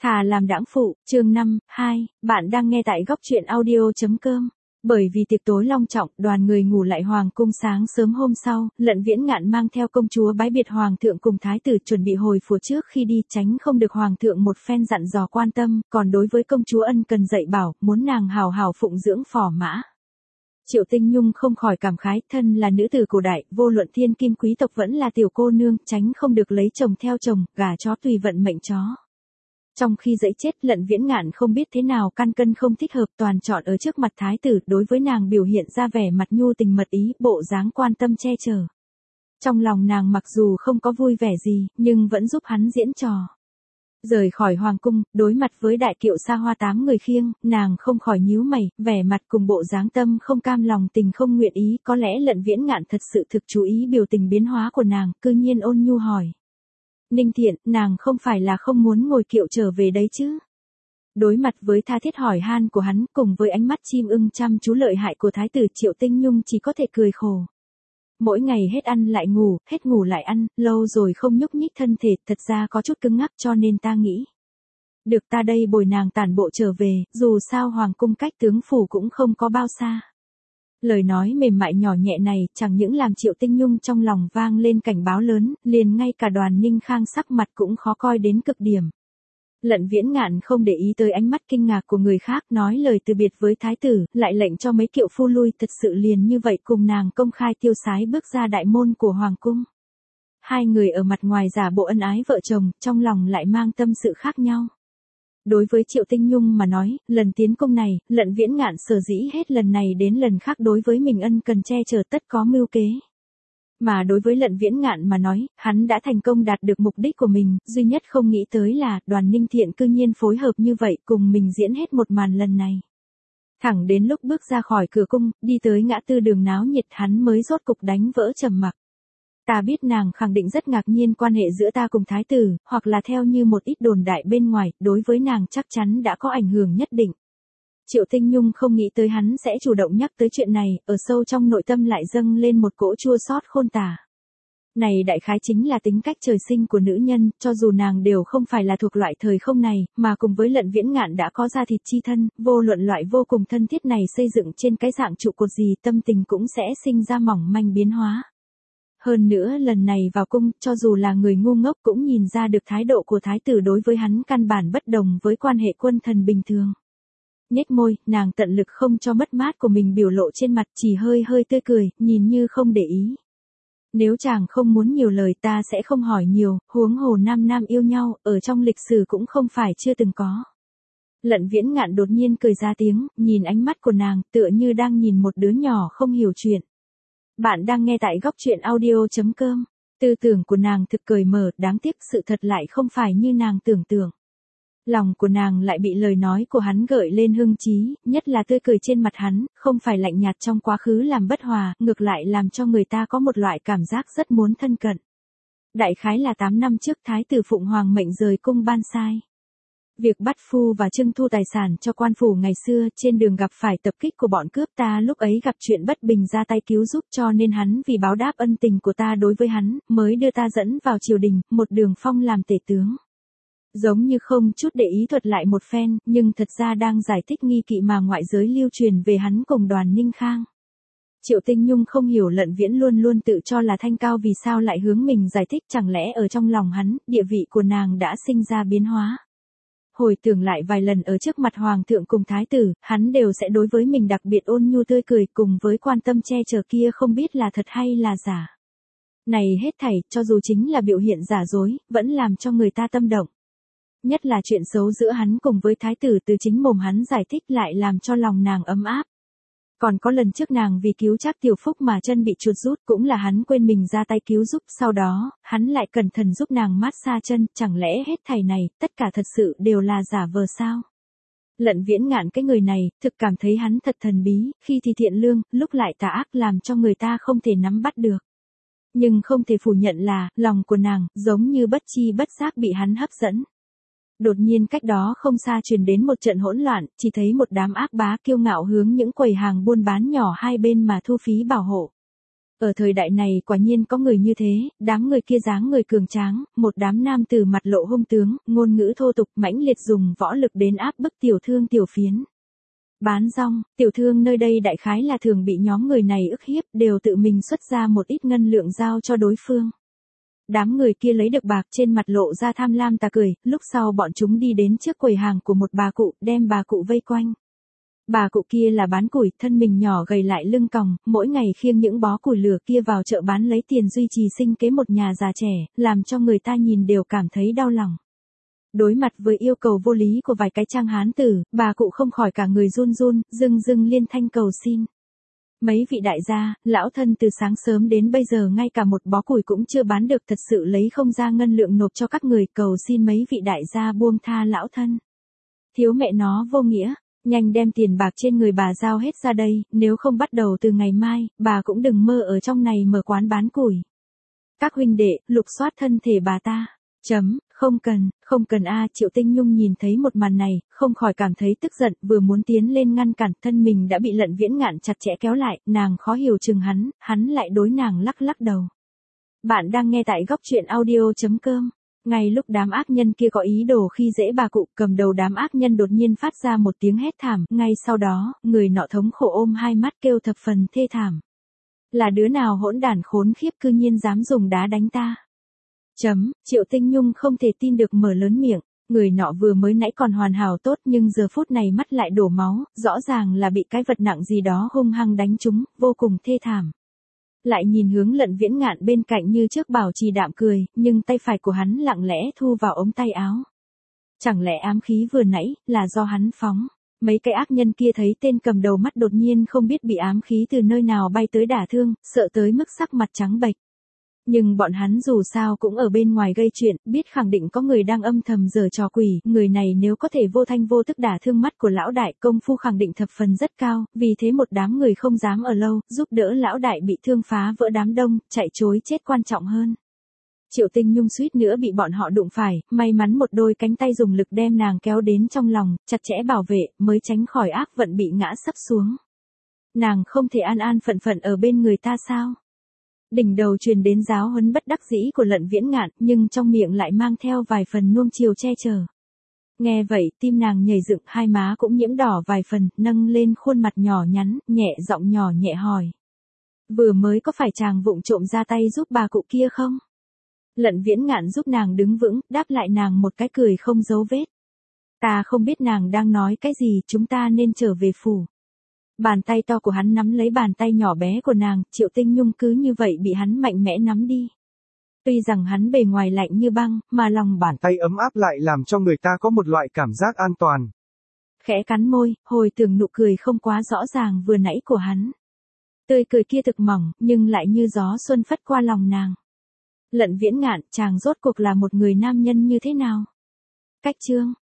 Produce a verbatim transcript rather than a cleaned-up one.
Thà làm đãng phụ, chương năm, hai, bạn đang nghe tại góc truyện audio chấm com. Bởi vì tiệc tối long trọng, đoàn người ngủ lại hoàng cung. Sáng sớm hôm sau, Lận Viễn Ngạn mang theo công chúa bái biệt hoàng thượng cùng thái tử chuẩn bị hồi phủ trước khi đi, tránh không được hoàng thượng một phen dặn dò quan tâm, còn đối với công chúa ân cần dạy bảo, muốn nàng hào hào phụng dưỡng phò mã. Triệu Tinh Nhung không khỏi cảm khái, thân là nữ tử cổ đại, vô luận thiên kim quý tộc vẫn là tiểu cô nương, tránh không được lấy chồng theo chồng, gả chó tùy vận mệnh chó. Trong khi dẫy chết, Lận Viễn Ngạn không biết thế nào căn cân không thích hợp, toàn chọn ở trước mặt thái tử, đối với nàng biểu hiện ra vẻ mặt nhu tình mật ý, bộ dáng quan tâm che chở. Trong lòng nàng mặc dù không có vui vẻ gì, nhưng vẫn giúp hắn diễn trò. Rời khỏi hoàng cung, đối mặt với đại kiệu xa hoa tám người khiêng, nàng không khỏi nhíu mày, vẻ mặt cùng bộ dáng tâm không cam lòng tình không nguyện ý, có lẽ Lận Viễn Ngạn thật sự thực chú ý biểu tình biến hóa của nàng, cư nhiên ôn nhu hỏi. Ninh Thiện, nàng không phải là không muốn ngồi kiệu trở về đấy chứ? Đối mặt với tha thiết hỏi han của hắn, cùng với ánh mắt chim ưng chăm chú lợi hại của thái tử, Triệu Tinh Nhung chỉ có thể cười khổ. Mỗi ngày hết ăn lại ngủ, hết ngủ lại ăn, lâu rồi không nhúc nhích thân thể, thật ra có chút cứng ngắc, cho nên ta nghĩ. Được, ta đây bồi nàng tản bộ trở về, dù sao hoàng cung cách tướng phủ cũng không có bao xa. Lời nói mềm mại nhỏ nhẹ này chẳng những làm Triệu Tinh Nhung trong lòng vang lên cảnh báo lớn, liền ngay cả Đoàn Ninh Khang sắc mặt cũng khó coi đến cực điểm. Lận Viễn Ngạn không để ý tới ánh mắt kinh ngạc của người khác, nói lời từ biệt với thái tử, lại lệnh cho mấy kiệu phu lui, thật sự liền như vậy cùng nàng công khai tiêu sái bước ra đại môn của hoàng cung. Hai người ở mặt ngoài giả bộ ân ái vợ chồng, trong lòng lại mang tâm sự khác nhau. Đối với Triệu Tinh Nhung mà nói, lần tiến công này, Lận Viễn Ngạn sở dĩ hết lần này đến lần khác đối với mình ân cần che chở tất có mưu kế. Mà đối với Lận Viễn Ngạn mà nói, hắn đã thành công đạt được mục đích của mình, duy nhất không nghĩ tới là Đoàn Ninh Thiện cư nhiên phối hợp như vậy cùng mình diễn hết một màn lần này. Thẳng đến lúc bước ra khỏi cửa cung, đi tới ngã tư đường náo nhiệt, hắn mới rốt cục đánh vỡ trầm mặc. Ta biết nàng khẳng định rất ngạc nhiên quan hệ giữa ta cùng thái tử, hoặc là theo như một ít đồn đại bên ngoài, đối với nàng chắc chắn đã có ảnh hưởng nhất định. Triệu Tinh Nhung không nghĩ tới hắn sẽ chủ động nhắc tới chuyện này, ở sâu trong nội tâm lại dâng lên một cỗ chua xót khôn tả. Này đại khái chính là tính cách trời sinh của nữ nhân, cho dù nàng đều không phải là thuộc loại thời không này, mà cùng với Lận Viễn Ngạn đã có da thịt chi thân, vô luận loại vô cùng thân thiết này xây dựng trên cái dạng trụ cột gì, tâm tình cũng sẽ sinh ra mỏng manh biến hóa. Hơn nữa lần này vào cung, cho dù là người ngu ngốc cũng nhìn ra được thái độ của thái tử đối với hắn căn bản bất đồng với quan hệ quân thần bình thường. Nhếch môi, nàng tận lực không cho mất mát của mình biểu lộ trên mặt, chỉ hơi hơi tươi cười, nhìn như không để ý. Nếu chàng không muốn nhiều lời ta sẽ không hỏi nhiều, huống hồ nam nam yêu nhau, ở trong lịch sử cũng không phải chưa từng có. Lận Viễn Ngạn đột nhiên cười ra tiếng, nhìn ánh mắt của nàng, tựa như đang nhìn một đứa nhỏ không hiểu chuyện. Bạn đang nghe tại góc truyện audio chấm com. Tư tưởng của nàng thực cởi mở, đáng tiếc sự thật lại không phải như nàng tưởng tượng. Lòng của nàng lại bị lời nói của hắn gợi lên hưng trí, nhất là tươi cười trên mặt hắn, không phải lạnh nhạt trong quá khứ làm bất hòa, ngược lại làm cho người ta có một loại cảm giác rất muốn thân cận. Đại khái là tám năm trước thái tử Phụng Hoàng mệnh rời cung ban sai. Việc bắt phu và trưng thu tài sản cho quan phủ ngày xưa, trên đường gặp phải tập kích của bọn cướp, ta lúc ấy gặp chuyện bất bình ra tay cứu giúp, cho nên hắn vì báo đáp ân tình của ta đối với hắn, mới đưa ta dẫn vào triều đình, một đường phong làm tể tướng. Giống như không chút để ý thuật lại một phen, nhưng thật ra đang giải thích nghi kỵ mà ngoại giới lưu truyền về hắn cùng Đoàn Ninh Khang. Triệu Tinh Nhung không hiểu Lận Viễn luôn luôn tự cho là thanh cao vì sao lại hướng mình giải thích, chẳng lẽ ở trong lòng hắn, địa vị của nàng đã sinh ra biến hóa. Hồi tưởng lại vài lần ở trước mặt hoàng thượng cùng thái tử, hắn đều sẽ đối với mình đặc biệt ôn nhu tươi cười, cùng với quan tâm che chở kia không biết là thật hay là giả. Này hết thảy, cho dù chính là biểu hiện giả dối, vẫn làm cho người ta tâm động. Nhất là chuyện xấu giữa hắn cùng với thái tử từ chính mồm hắn giải thích lại làm cho lòng nàng ấm áp. Còn có lần trước nàng vì cứu Trác Tiểu Phúc mà chân bị chuột rút, cũng là hắn quên mình ra tay cứu giúp, sau đó, hắn lại cẩn thận giúp nàng mát xa chân, chẳng lẽ hết thảy này, tất cả thật sự đều là giả vờ sao? Lận Viễn Ngạn cái người này, thực cảm thấy hắn thật thần bí, khi thì thiện lương, lúc lại tà ác, làm cho người ta không thể nắm bắt được. Nhưng không thể phủ nhận là, lòng của nàng, giống như bất chi bất giác bị hắn hấp dẫn. Đột nhiên cách đó không xa truyền đến một trận hỗn loạn, chỉ thấy một đám ác bá kiêu ngạo hướng những quầy hàng buôn bán nhỏ hai bên mà thu phí bảo hộ. Ở thời đại này quả nhiên có người như thế, đám người kia dáng người cường tráng, một đám nam tử mặt lộ hung tướng, ngôn ngữ thô tục mãnh liệt dùng võ lực đến áp bức tiểu thương tiểu phiến. Bán rong, tiểu thương nơi đây đại khái là thường bị nhóm người này ức hiếp, đều tự mình xuất ra một ít ngân lượng giao cho đối phương. Đám người kia lấy được bạc trên mặt lộ ra tham lam tà cười, lúc sau bọn chúng đi đến trước quầy hàng của một bà cụ, đem bà cụ vây quanh. Bà cụ kia là bán củi, thân mình nhỏ gầy lại lưng còng, mỗi ngày khiêng những bó củi lửa kia vào chợ bán lấy tiền duy trì sinh kế một nhà già trẻ, làm cho người ta nhìn đều cảm thấy đau lòng. Đối mặt với yêu cầu vô lý của vài cái trang hán tử, bà cụ không khỏi cả người run run, dưng dưng liên thanh cầu xin. Mấy vị đại gia, lão thân từ sáng sớm đến bây giờ ngay cả một bó củi cũng chưa bán được, thật sự lấy không ra ngân lượng nộp cho các người, cầu xin mấy vị đại gia buông tha lão thân. Thiếu mẹ nó vô nghĩa, nhanh đem tiền bạc trên người bà giao hết ra đây, nếu không bắt đầu từ ngày mai, bà cũng đừng mơ ở trong này mở quán bán củi. Các huynh đệ, lục soát thân thể bà ta. Chấm, không cần, không cần a. Triệu Tinh Nhung nhìn thấy một màn này, không khỏi cảm thấy tức giận, vừa muốn tiến lên ngăn cản, thân mình đã bị Lận Viễn Ngạn chặt chẽ kéo lại, nàng khó hiểu chừng hắn, hắn lại đối nàng lắc lắc đầu. Bạn đang nghe tại góc truyện audio chấm com. Ngay lúc đám ác nhân kia có ý đồ khi dễ bà cụ, cầm đầu đám ác nhân đột nhiên phát ra một tiếng hét thảm, ngay sau đó, người nọ thống khổ ôm hai mắt kêu thập phần thê thảm. Là đứa nào hỗn đản khốn khiếp cư nhiên dám dùng đá đánh ta? Chấm, Triệu Tinh Nhung không thể tin được mở lớn miệng, người nọ vừa mới nãy còn hoàn hảo tốt nhưng giờ phút này mắt lại đổ máu, rõ ràng là bị cái vật nặng gì đó hung hăng đánh trúng, vô cùng thê thảm. Lại nhìn hướng Lận Viễn Ngạn bên cạnh như trước bảo trì đạm cười, nhưng tay phải của hắn lặng lẽ thu vào ống tay áo. Chẳng lẽ ám khí vừa nãy, là do hắn phóng? Mấy cái ác nhân kia thấy tên cầm đầu mắt đột nhiên không biết bị ám khí từ nơi nào bay tới đả thương, sợ tới mức sắc mặt trắng bệch. Nhưng bọn hắn dù sao cũng ở bên ngoài gây chuyện, biết khẳng định có người đang âm thầm giở trò quỷ, người này nếu có thể vô thanh vô tức đả thương mắt của lão đại, công phu khẳng định thập phần rất cao, vì thế một đám người không dám ở lâu, giúp đỡ lão đại bị thương phá vỡ đám đông, chạy trối chết quan trọng hơn. Triệu Tinh Nhung suýt nữa bị bọn họ đụng phải, may mắn một đôi cánh tay dùng lực đem nàng kéo đến trong lòng, chặt chẽ bảo vệ, mới tránh khỏi ác vận bị ngã sấp xuống. Nàng không thể an an phận phận ở bên người ta sao? Đỉnh đầu truyền đến giáo huấn bất đắc dĩ của Lận Viễn Ngạn, nhưng trong miệng lại mang theo vài phần nuông chiều che chở. Nghe vậy, tim nàng nhảy dựng, hai má cũng nhiễm đỏ vài phần, nâng lên khuôn mặt nhỏ nhắn, nhẹ giọng nhỏ nhẹ hỏi. Vừa mới có phải chàng vụng trộm ra tay giúp bà cụ kia không? Lận Viễn Ngạn giúp nàng đứng vững, đáp lại nàng một cái cười không giấu vết. Ta không biết nàng đang nói cái gì, chúng ta nên trở về phủ. Bàn tay to của hắn nắm lấy bàn tay nhỏ bé của nàng, Triệu Tinh Nhung cứ như vậy bị hắn mạnh mẽ nắm đi. Tuy rằng hắn bề ngoài lạnh như băng, mà lòng bàn tay ấm áp lại làm cho người ta có một loại cảm giác an toàn. Khẽ cắn môi, hồi tưởng nụ cười không quá rõ ràng vừa nãy của hắn. Tươi cười kia thực mỏng, nhưng lại như gió xuân phất qua lòng nàng. Lận Viễn Ngạn, chàng rốt cuộc là một người nam nhân như thế nào? Cách chương